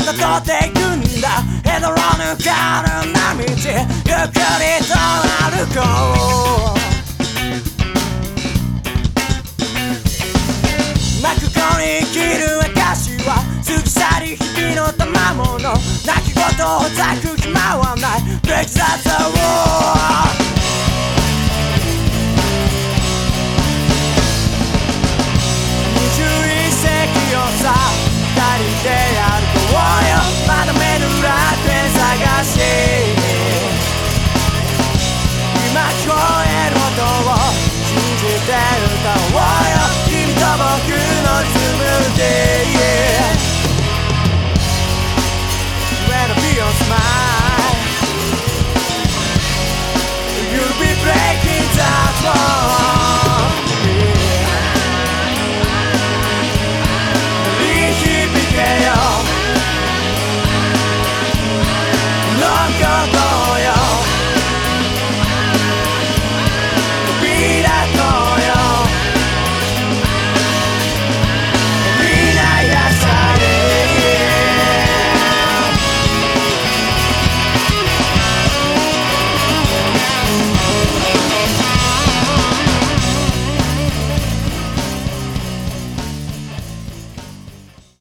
たどっていくんだヘドロ抜かるな道ゆっくりと歩こう真っ向に生きる証は過ぎ去り日々の賜物泣き言を咲く暇はないベキザザを